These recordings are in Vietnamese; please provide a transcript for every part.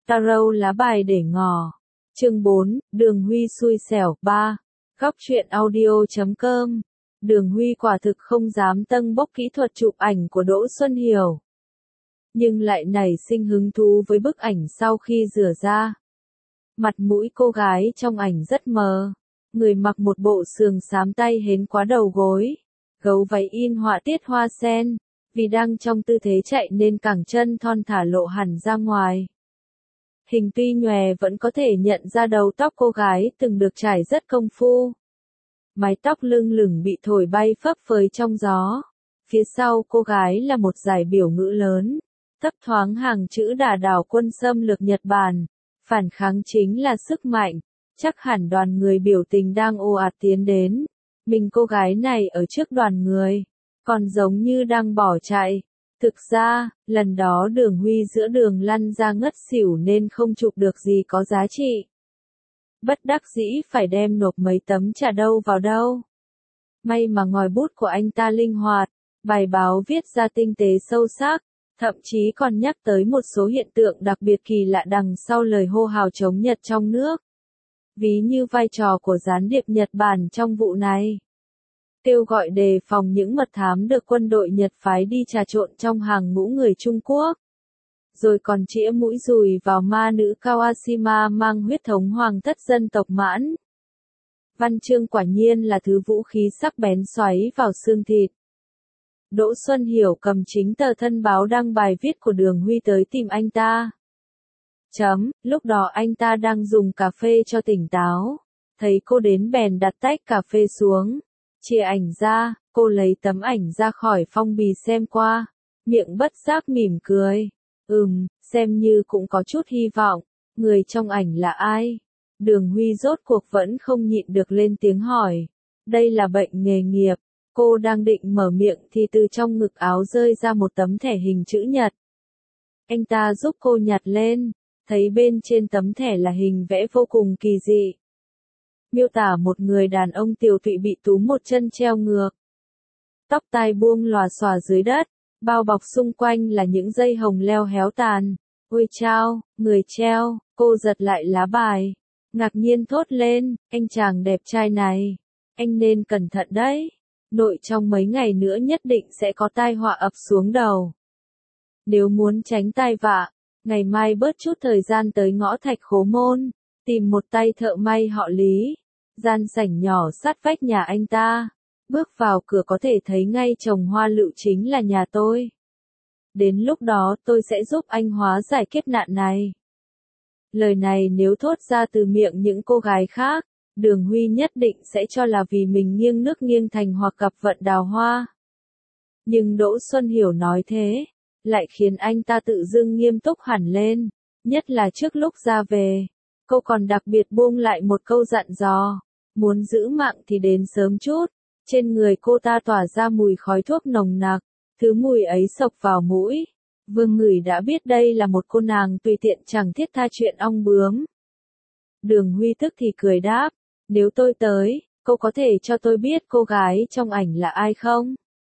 Tarot lá bài để ngỏ. Chương 4, Đường Huy xui xẻo. 3. Góc truyện audio.com. Đường Huy quả thực không dám tâng bốc kỹ thuật chụp ảnh của Đỗ Xuân Hiểu, nhưng lại nảy sinh hứng thú với bức ảnh sau khi rửa ra. Mặt mũi cô gái trong ảnh rất mờ, người mặc một bộ sườn xám tay hến quá đầu gối, gấu váy in họa tiết hoa sen, vì đang trong tư thế chạy nên cẳng chân thon thả lộ hẳn ra ngoài. Hình tuy nhòe vẫn có thể nhận ra đầu tóc cô gái từng được trải rất công phu. Mái tóc lưng lửng bị thổi bay phấp phới trong gió. Phía sau cô gái là một dải biểu ngữ lớn, thấp thoáng hàng chữ đả đảo quân xâm lược Nhật Bản. Phản kháng chính là sức mạnh. Chắc hẳn đoàn người biểu tình đang ồ ạt tiến đến. Mình cô gái này ở trước đoàn người, còn giống như đang bỏ chạy. Thực ra, lần đó Đường Huy giữa đường lăn ra ngất xỉu nên không chụp được gì có giá trị. Bất đắc dĩ phải đem nộp mấy tấm trả đâu vào đâu. May mà ngòi bút của anh ta linh hoạt, bài báo viết ra tinh tế sâu sắc, thậm chí còn nhắc tới một số hiện tượng đặc biệt kỳ lạ đằng sau lời hô hào chống Nhật trong nước. Ví như vai trò của gián điệp Nhật Bản trong vụ này. Kêu gọi đề phòng những mật thám được quân đội Nhật phái đi trà trộn trong hàng ngũ người Trung Quốc. Rồi còn chĩa mũi dùi vào ma nữ Kawashima mang huyết thống hoàng thất dân tộc Mãn. Văn chương quả nhiên là thứ vũ khí sắc bén xoáy vào xương thịt. Đỗ Xuân Hiểu cầm chính tờ thân báo đăng bài viết của Đường Huy tới tìm anh ta. Lúc đó anh ta đang dùng cà phê cho tỉnh táo. Thấy cô đến bèn đặt tách cà phê xuống. Chia ảnh ra, cô lấy tấm ảnh ra khỏi phong bì xem qua. Miệng bất giác mỉm cười. Xem như cũng có chút hy vọng. Người trong ảnh là ai? Đường Huy rốt cuộc vẫn không nhịn được lên tiếng hỏi. Đây là bệnh nghề nghiệp. Cô đang định mở miệng thì từ trong ngực áo rơi ra một tấm thẻ hình chữ nhật. Anh ta giúp cô nhặt lên. Thấy bên trên tấm thẻ là hình vẽ vô cùng kỳ dị. Miêu tả một người đàn ông tiều tụy bị túm một chân treo ngược. Tóc tai buông lòa xòa dưới đất, bao bọc xung quanh là những dây hồng leo héo tàn. Ôi chao, người treo, cô giật lại lá bài. Ngạc nhiên thốt lên, anh chàng đẹp trai này. Anh nên cẩn thận đấy. Nội trong mấy ngày nữa nhất định sẽ có tai họa ập xuống đầu. Nếu muốn tránh tai vạ, ngày mai bớt chút thời gian tới ngõ Thạch Khố Môn, tìm một tay thợ may họ Lý. Gian sảnh nhỏ sát vách nhà anh ta. Bước vào cửa có thể thấy ngay trồng hoa lựu chính là nhà tôi. Đến lúc đó tôi sẽ giúp anh hóa giải kiếp nạn này. Lời này nếu thốt ra từ miệng những cô gái khác, Đường Huy nhất định sẽ cho là vì mình nghiêng nước nghiêng thành hoặc gặp vận đào hoa. Nhưng Đỗ Xuân Hiểu nói thế, lại khiến anh ta tự dưng nghiêm túc hẳn lên, nhất là trước lúc ra về. Cô còn đặc biệt buông lại một câu dặn dò, muốn giữ mạng thì đến sớm chút. Trên người cô ta tỏa ra mùi khói thuốc nồng nặc, thứ mùi ấy xộc vào mũi. Vừa ngửi đã biết đây là một cô nàng tùy tiện chẳng thiết tha chuyện ong bướm. Đường Huy tức thì cười đáp, nếu tôi tới, cô có thể cho tôi biết cô gái trong ảnh là ai không?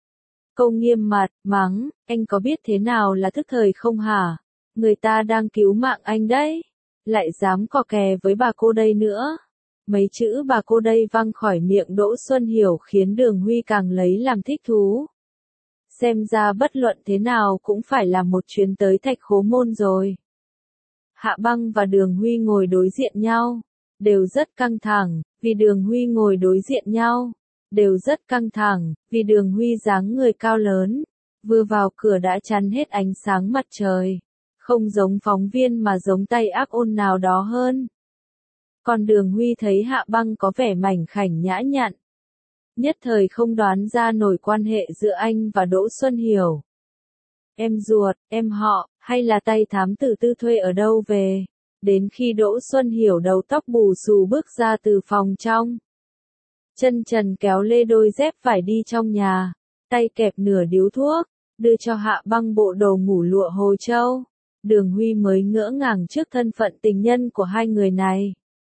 Cô nghiêm mặt, mắng, anh có biết thế nào là thức thời không hả? Người ta đang cứu mạng anh đấy. Lại dám cò kè với bà cô đây nữa. Mấy chữ bà cô đây văng khỏi miệng Đỗ Xuân Hiểu khiến Đường Huy càng lấy làm thích thú. Xem ra bất luận thế nào cũng phải làm một chuyến tới Thạch Khố Môn rồi. Hạ Băng và Đường Huy ngồi đối diện nhau. Đều rất căng thẳng, vì Đường Huy ngồi đối diện nhau. Đều rất căng thẳng, vì Đường Huy dáng người cao lớn. Vừa vào cửa đã chắn hết ánh sáng mặt trời. Không giống phóng viên mà giống tay ác ôn nào đó hơn. Còn Đường Huy thấy Hạ Băng có vẻ mảnh khảnh nhã nhặn. Nhất thời không đoán ra nổi quan hệ giữa anh và Đỗ Xuân Hiểu. Em ruột, em họ, hay là tay thám tử Tư thuê ở đâu về? Đến khi Đỗ Xuân Hiểu đầu tóc bù xù bước ra từ phòng trong. Chân trần kéo lê đôi dép vải đi trong nhà, tay kẹp nửa điếu thuốc, đưa cho Hạ Băng bộ đồ ngủ lụa Hồ Châu. Đường Huy mới ngỡ ngàng trước thân phận tình nhân của hai người này.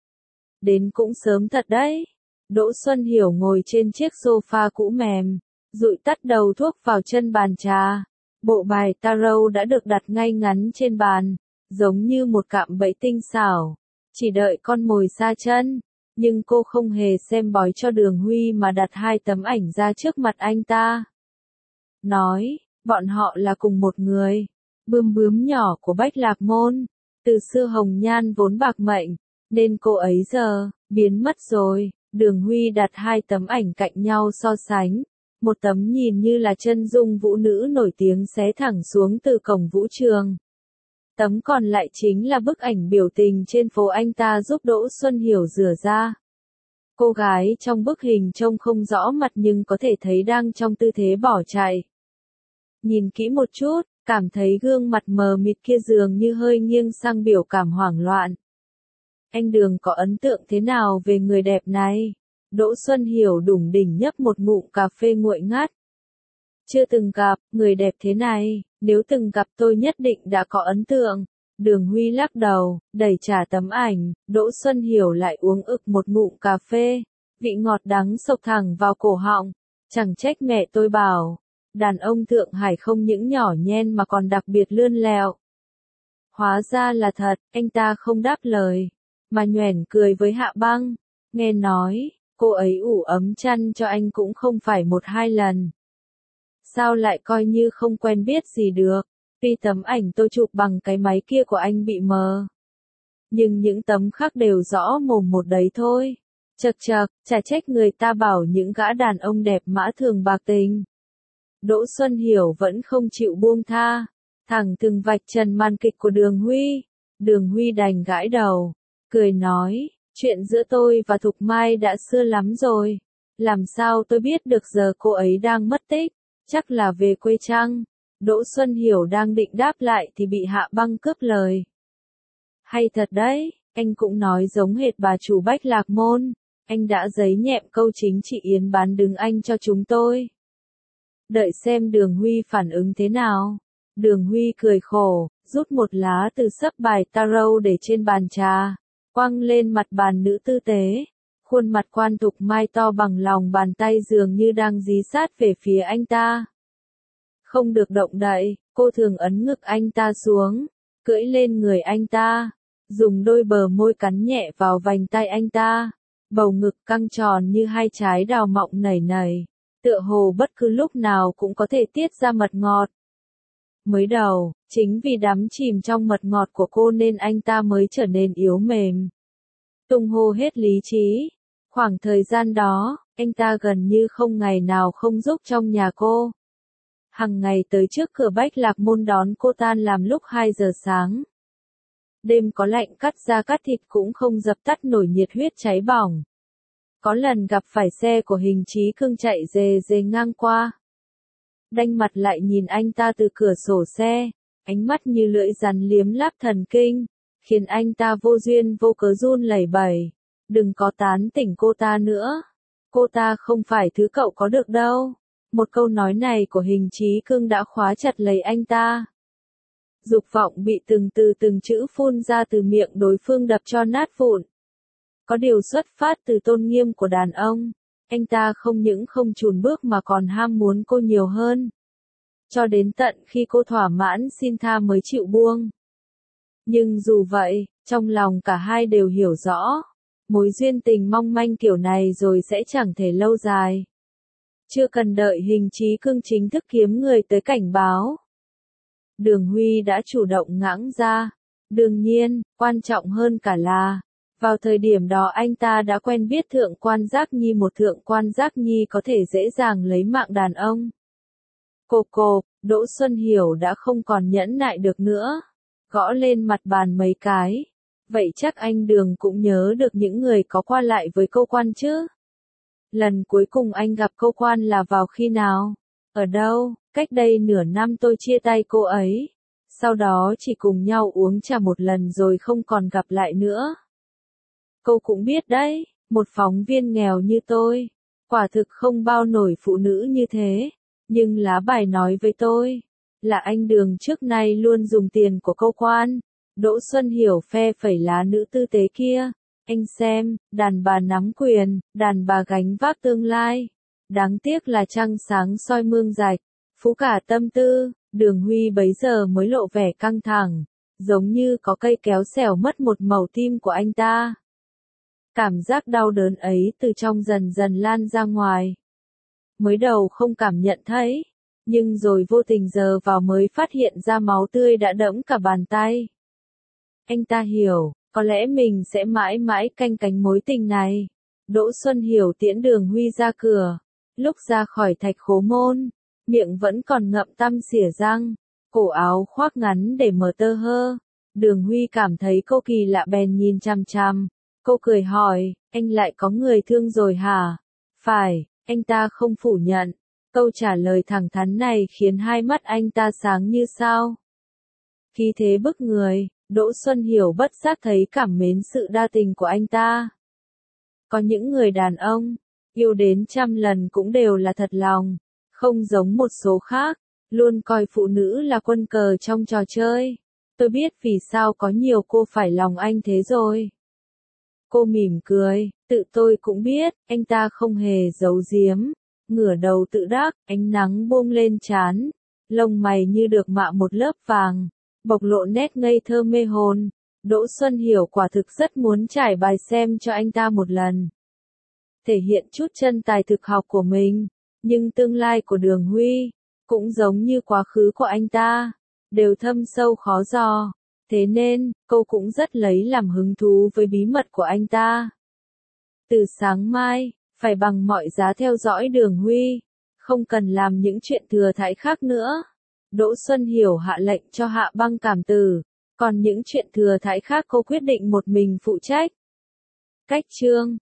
Đến cũng sớm thật đấy. Đỗ Xuân Hiểu ngồi trên chiếc sofa cũ mềm, dụi tắt đầu thuốc vào chân bàn trà. Bộ bài tarot đã được đặt ngay ngắn trên bàn. giống như một cạm bẫy tinh xảo, chỉ đợi con mồi sa chân. Nhưng cô không hề xem bói cho Đường Huy mà đặt 2 tấm ảnh ra trước mặt anh ta. Nói, bọn họ là cùng một người. Bướm bướm nhỏ của Bách Lạc Môn. Từ xưa hồng nhan vốn bạc mệnh, nên cô ấy giờ, biến mất rồi. Đường Huy đặt 2 tấm ảnh cạnh nhau so sánh. Một tấm nhìn như là chân dung vũ nữ nổi tiếng xé thẳng xuống từ cổng vũ trường. Tấm còn lại chính là bức ảnh biểu tình trên phố anh ta giúp Đỗ Xuân Hiểu rửa ra. Cô gái trong bức hình trông không rõ mặt nhưng có thể thấy đang trong tư thế bỏ chạy. Nhìn kỹ một chút, cảm thấy gương mặt mờ mịt kia dường như hơi nghiêng sang biểu cảm hoảng loạn. Anh Đường có ấn tượng thế nào về người đẹp này? Đỗ Xuân Hiểu đủng đỉnh nhấp một ngụm cà phê nguội ngắt. Chưa từng gặp, người đẹp thế này, nếu từng gặp tôi nhất định đã có ấn tượng. Đường Huy lắc đầu, đẩy trả tấm ảnh, Đỗ Xuân Hiểu lại uống ực một ngụm cà phê. Vị ngọt đắng xộc thẳng vào cổ họng. Chẳng trách mẹ tôi bảo, đàn ông Thượng Hải không những nhỏ nhen mà còn đặc biệt lươn lẹo. Hóa ra là thật, anh ta không đáp lời, mà nhoẻn cười với Hạ Băng. Nghe nói, cô ấy ủ ấm chăn cho anh cũng không phải 1-2 lần. Sao lại coi như không quen biết gì được? Tuy tấm ảnh tôi chụp bằng cái máy kia của anh bị mờ, nhưng những tấm khác đều rõ mồm một đấy thôi. Chậc chậc, chả trách người ta bảo những gã đàn ông đẹp mã thường bạc tình. Đỗ Xuân Hiểu vẫn không chịu buông tha, thẳng thừng vạch trần màn kịch của Đường Huy. Đường Huy đành gãi đầu, cười nói, chuyện giữa tôi và Thục Mai đã xưa lắm rồi. Làm sao tôi biết được giờ cô ấy đang mất tích, chắc là về quê chăng? Đỗ Xuân Hiểu đang định đáp lại thì bị Hạ Băng cướp lời. Hay thật đấy, anh cũng nói giống hệt bà chủ Bách Lạc Môn. Anh đã giấy nhẹm câu chính chị Yến bán đứng anh cho chúng tôi. Đợi xem Đường Huy phản ứng thế nào. Đường Huy cười khổ, rút một lá từ sấp bài tarot để trên bàn trà, quăng lên mặt bàn nữ tư tế. Khuôn mặt Quan Thục Mai to bằng lòng bàn tay dường như đang dí sát về phía anh ta. Không được động đậy, cô thường ấn ngực anh ta xuống, cưỡi lên người anh ta, dùng đôi bờ môi cắn nhẹ vào vành tay anh ta. Bầu ngực căng tròn như 2 trái đào mọng nảy nảy, tựa hồ bất cứ lúc nào cũng có thể tiết ra mật ngọt. Mới đầu, chính vì đắm chìm trong mật ngọt của cô nên anh ta mới trở nên yếu mềm, tung hô hết lý trí. Khoảng thời gian đó, anh ta gần như không ngày nào không giúp trong nhà cô. Hằng ngày tới trước cửa Bách Lạc Môn đón cô tan làm lúc 2 giờ sáng. Đêm có lạnh cắt da cắt thịt cũng không dập tắt nổi nhiệt huyết cháy bỏng. Có lần gặp phải xe của Hình Chí Cương chạy rề rề ngang qua. Đanh mặt lại nhìn anh ta từ cửa sổ xe, ánh mắt như lưỡi rắn liếm láp thần kinh, khiến anh ta vô duyên vô cớ run lẩy bẩy. Đừng có tán tỉnh cô ta nữa. Cô ta không phải thứ cậu có được đâu. Một câu nói này của Hình Chí Cương đã khóa chặt lấy anh ta. Dục vọng bị từng chữ phun ra từ miệng đối phương đập cho nát vụn. Có điều xuất phát từ tôn nghiêm của đàn ông, anh ta không những không chùn bước mà còn ham muốn cô nhiều hơn. Cho đến tận khi cô thỏa mãn xin tha mới chịu buông. Nhưng dù vậy, trong lòng cả hai đều hiểu rõ, mối duyên tình mong manh kiểu này rồi sẽ chẳng thể lâu dài. Chưa cần đợi Hình Chí Cương chính thức kiếm người tới cảnh báo, Đường Huy đã chủ động ngãng ra. Đương nhiên, quan trọng hơn cả là, vào thời điểm đó anh ta đã quen biết Thượng quan Giác Nhi. Một Thượng quan Giác Nhi có thể dễ dàng lấy mạng đàn ông. Cô, Đỗ Xuân Hiểu đã không còn nhẫn nại được nữa, gõ lên mặt bàn mấy cái. Vậy chắc anh Đường cũng nhớ được những người có qua lại với cô Quan chứ? Lần cuối cùng anh gặp cô Quan là vào khi nào? Ở đâu? Cách đây nửa năm tôi chia tay cô ấy. Sau đó chỉ cùng nhau uống trà một lần rồi không còn gặp lại nữa. Cô cũng biết đấy, một phóng viên nghèo như tôi, quả thực không bao nổi phụ nữ như thế. Nhưng lá bài nói với tôi, là anh Đường trước nay luôn dùng tiền của cô Quan. Đỗ Xuân Hiểu phe phẩy lá nữ tư tế kia. Anh xem, đàn bà nắm quyền, đàn bà gánh vác tương lai. Đáng tiếc là trăng sáng soi mương rạch, phú cả tâm tư. Đường Huy bấy giờ mới lộ vẻ căng thẳng. giống như có cây kéo xẻo mất một màu tim của anh ta. Cảm giác đau đớn ấy từ trong dần dần lan ra ngoài. Mới đầu không cảm nhận thấy, nhưng rồi vô tình giờ vào mới phát hiện ra máu tươi đã đẫm cả bàn tay. Anh ta hiểu, có lẽ mình sẽ mãi mãi canh cánh mối tình này. Đỗ Xuân Hiểu tiễn Đường Huy ra cửa. Lúc ra khỏi Thạch Khố Môn, miệng vẫn còn ngậm tăm xỉa răng, cổ áo khoác ngắn để mở tơ hơ. Đường Huy cảm thấy cô kỳ lạ bèn nhìn chằm chằm. Cô cười hỏi, anh lại có người thương rồi hả? Phải, anh ta không phủ nhận. Câu trả lời thẳng thắn này khiến hai mắt anh ta sáng như sao. Khí thế bức người, Đỗ Xuân Hiểu bất giác thấy cảm mến sự đa tình của anh ta. Có những người đàn ông, yêu đến 100 lần cũng đều là thật lòng, không giống một số khác, luôn coi phụ nữ là quân cờ trong trò chơi. Tôi biết vì sao có nhiều cô phải lòng anh thế rồi. Cô mỉm cười, tự tôi cũng biết, anh ta không hề giấu giếm, ngửa đầu tự đắc, ánh nắng bung lên trán, lông mày như được mạ một lớp vàng, bộc lộ nét ngây thơ mê hồn. Đỗ Xuân Hiểu quả thực rất muốn trải bài xem cho anh ta một lần. Thể hiện chút chân tài thực học của mình, nhưng tương lai của Đường Huy, cũng giống như quá khứ của anh ta, đều thâm sâu khó dò. Thế nên, cô cũng rất lấy làm hứng thú với bí mật của anh ta. Từ sáng mai, phải bằng mọi giá theo dõi Đường Huy, không cần làm những chuyện thừa thãi khác nữa. Đỗ Xuân Hiểu hạ lệnh cho Hạ Băng cảm tử, còn những chuyện thừa thãi khác cô quyết định một mình phụ trách. Cách chương